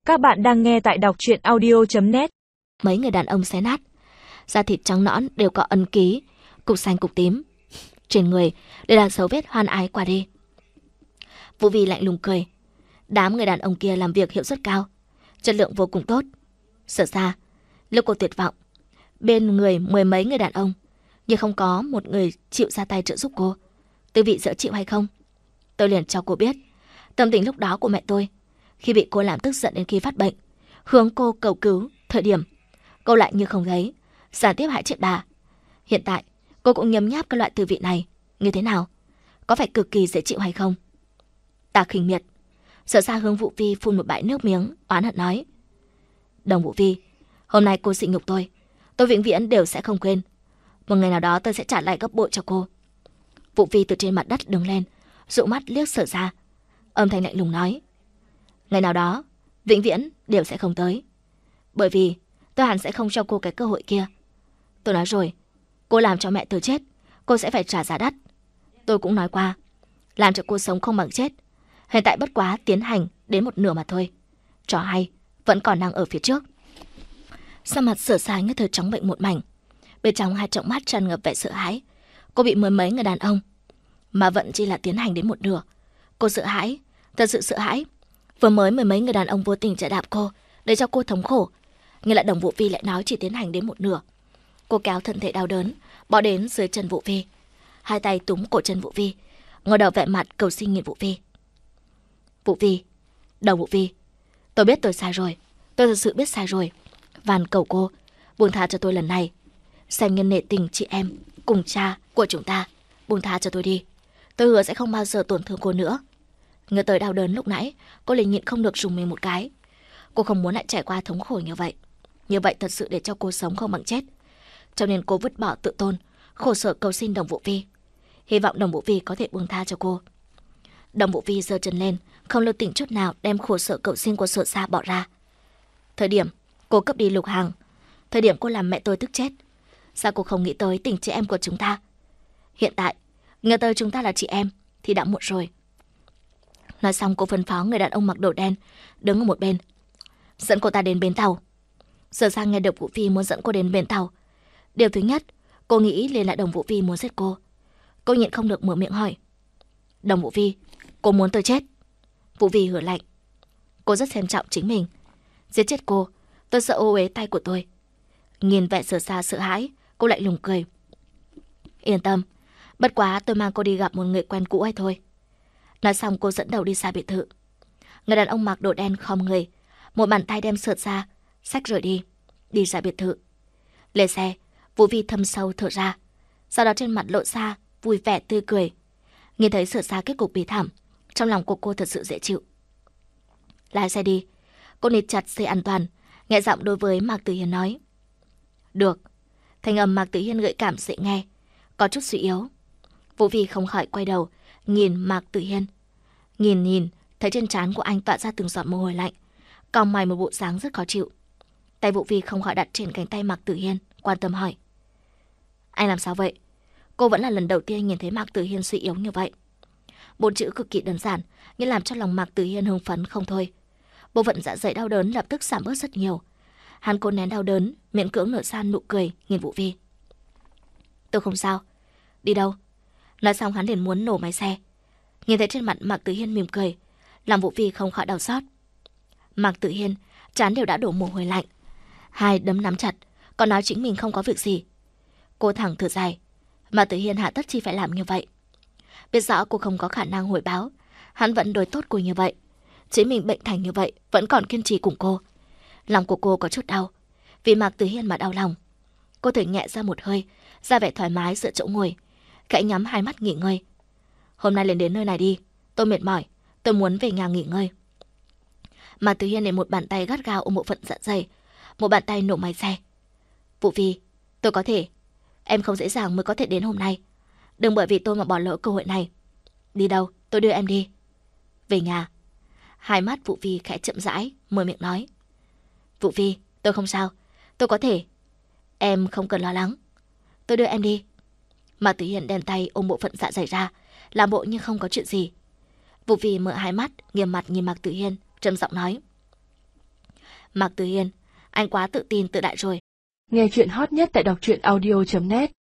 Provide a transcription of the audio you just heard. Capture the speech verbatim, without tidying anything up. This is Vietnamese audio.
Các bạn đang nghe tại đọc truyện audio chấm net. Mấy người đàn ông xé nát, da thịt trắng nõn đều có ấn ký, cục xanh cục tím. Trên người đều là dấu vết hoan ái qua đi. Vũ Vi lạnh lùng cười. Đám người đàn ông kia làm việc hiệu suất cao, chất lượng vô cùng tốt. Sợ xa, lúc cô tuyệt vọng, bên người mười mấy người đàn ông, nhưng không có một người chịu ra tay trợ giúp cô. Tư vị dễ chịu hay không? Tôi liền cho cô biết tâm tình lúc đó của mẹ tôi, khi bị cô làm tức giận đến khi phát bệnh, hướng cô cầu cứu. Thời điểm cô lại như không thấy, gián tiếp hại chết bà. Hiện tại cô cũng nhấm nháp cái loại tư vị này. Như thế nào? Có phải cực kỳ dễ chịu hay không? Ta khinh miệt. Sợ xa hướng Vũ Vi phun một bãi nước miếng, oán hận nói: Đồng Vũ Vi, hôm nay cô sỉ nhục tôi, tôi vĩnh viễn đều sẽ không quên. Một ngày nào đó tôi sẽ trả lại gấp bội cho cô. Vũ Vi từ trên mặt đất đứng lên, dụ mắt liếc Sở Ra, âm thanh lạnh lùng nói: Ngày nào đó vĩnh viễn đều sẽ không tới, bởi vì tôi hẳn sẽ không cho cô cái cơ hội kia. Tôi nói rồi, cô làm cho mẹ tôi chết, cô sẽ phải trả giá đắt. Tôi cũng nói qua, làm cho cô sống không bằng chết. Hiện tại bất quá tiến hành đến một nửa mà thôi. Trò hay vẫn còn đang ở phía trước. Sao mặt Sở Sa nhất thời trắng bệnh một mảnh, bên trong hai tròng mắt tràn ngập vẻ sợ hãi. Cô bị mười mấy người đàn ông mà vẫn chỉ là tiến hành đến một nửa. Cô sợ hãi, thật sự sợ hãi. Vừa mới mười mấy người đàn ông vô tình chạy đạp cô, để cho cô thống khổ, nhưng lại Đồng Vũ Vi lại nói chỉ tiến hành đến một nửa. Cô kéo thân thể đau đớn bỏ đến dưới chân Vũ Vi, hai tay túm cổ chân Vũ Vi, ngồi đầu vẻ mặt cầu xin nhìn Vũ Vi. Vũ Vi, Đồng Vũ Vi, tôi biết tôi sai rồi, tôi thật sự biết sai rồi. Van cầu cô buông tha cho tôi lần này, xem nhân nể tình chị em cùng cha của chúng ta, buông tha cho tôi đi. Tôi hứa sẽ không bao giờ tổn thương cô nữa. Nhớ tới đau đớn lúc nãy, cô liền nhịn không được rùng mình một cái. Cô không muốn lại trải qua thống khổ như vậy. Như vậy thật sự để cho cô sống không bằng chết. Cho nên cô vứt bỏ tự tôn, khổ sở cầu xin Đồng Vũ Vi, hy vọng Đồng Vũ Vi có thể buông tha cho cô. Đồng Vũ Vi giơ chân lên, không lưu tình chút nào đem khổ sở cầu xin của Sở Sa bỏ ra. Thời điểm cô cướp đi Lục Hằng, thời điểm cô làm mẹ tôi tức chết, sao cô không nghĩ tới tình chị em của chúng ta? Hiện tại nghe tới chúng ta là chị em thì đã muộn rồi. Nói xong cô phân phó người đàn ông mặc đồ đen đứng ở một bên, dẫn cô ta đến bến tàu. Sở Sa nghe được Vũ Vi muốn dẫn cô đến bến tàu, điều thứ nhất cô nghĩ liền là Đồng Vũ Vi muốn giết cô. Cô nhịn không được mở miệng hỏi: Đồng Vũ Vi, cô muốn tôi chết? Vũ Vi hừ lạnh. Cô rất xem trọng chính mình. Giết chết cô, tôi sợ ô uế tay của tôi. Nhìn vẻ Sở Sa sợ hãi, cô lại lùng cười. Yên tâm, bất quá tôi mang cô đi gặp một người quen cũ hay thôi. Nói xong cô dẫn đầu đi xa biệt thự. Người đàn ông mặc đồ đen khom người, một bàn tay đem Sở Sa xách rời đi, đi ra biệt thự. Lên xe, Vũ Vi thâm sâu thở ra, sau đó trên mặt lộ ra vui vẻ tươi cười. Nhìn thấy Sở Sa kết cục bi thảm, trong lòng của cô thật sự dễ chịu. Lái xe đi. Cô nịt chặt dây an toàn, nhẹ giọng đối với Mạc Tử Hiên nói. Được. Thanh âm Mạc Tử Hiên gợi cảm dễ nghe, có chút suy yếu. Vũ Vi không khỏi quay đầu nhìn Mạc Tử Hiên. Nhìn nhìn thấy trên trán của anh tỏa ra từng giọt mồ hôi lạnh, cong mày một bộ dáng rất khó chịu. Tay Vũ Vi không khỏi đặt trên cánh tay Mạc Tử Hiên, quan tâm hỏi: Anh làm sao vậy? Cô vẫn là lần đầu tiên nhìn thấy Mạc Tử Hiên suy yếu như vậy. Bốn chữ cực kỳ đơn giản nhưng làm cho lòng Mạc Tử Hiên hưng phấn không thôi. Bộ phận dạ dày đau đớn lập tức giảm bớt rất nhiều. Hắn cố nén đau đớn, miễn cưỡng nở ra nụ cười nhìn Vũ Vi. Tôi không sao. Đi đâu? Nói xong hắn liền muốn nổ máy xe. Nhìn thấy trên mặt Mạc Tử Hiên mỉm cười, làm Vũ Vi không khỏi đau xót. Mạc Tử Hiên trán đều đã đổ mồ hôi lạnh, hai đấm nắm chặt, còn nói chính mình không có việc gì. Cô thẳng thở dài. Mạc Tử Hiên hạ tất chi phải làm như vậy. Biết rõ cô không có khả năng hồi báo, hắn vẫn đối tốt cô như vậy. Chính mình bệnh thành như vậy vẫn còn kiên trì cùng cô. Lòng của cô có chút đau, vì Mạc Tử Hiên mà đau lòng. Cô thở nhẹ ra một hơi, ra vẻ thoải mái dựa chỗ ngồi, khẽ nhắm hai mắt nghỉ ngơi. Hôm nay lên đến nơi này đi, tôi mệt mỏi, tôi muốn về nhà nghỉ ngơi. Mạc Tử Hiên để một bàn tay gắt gao ôm bộ phận dạ dày, một bàn tay nổ máy xe. Vũ Vi, tôi có thể, em không dễ dàng mới có thể đến hôm nay. Đừng bởi vì tôi mà bỏ lỡ cơ hội này. Đi đâu, tôi đưa em đi. Về nhà. Hai mắt Vũ Vi khẽ chậm rãi, mở miệng nói. Vũ Vi, tôi không sao, tôi có thể. Em không cần lo lắng, tôi đưa em đi. Mạc Tử Hiên đem tay ôm bộ phận dạ dày ra, làm bộ như không có chuyện gì. Vũ Vi mở hai mắt, nghiêm mặt nhìn Mạc Tử Hiên, trầm giọng nói. Mạc Tử Hiên, anh quá tự tin tự đại rồi. Nghe chuyện hot nhất tại đọc truyện audio chấm net.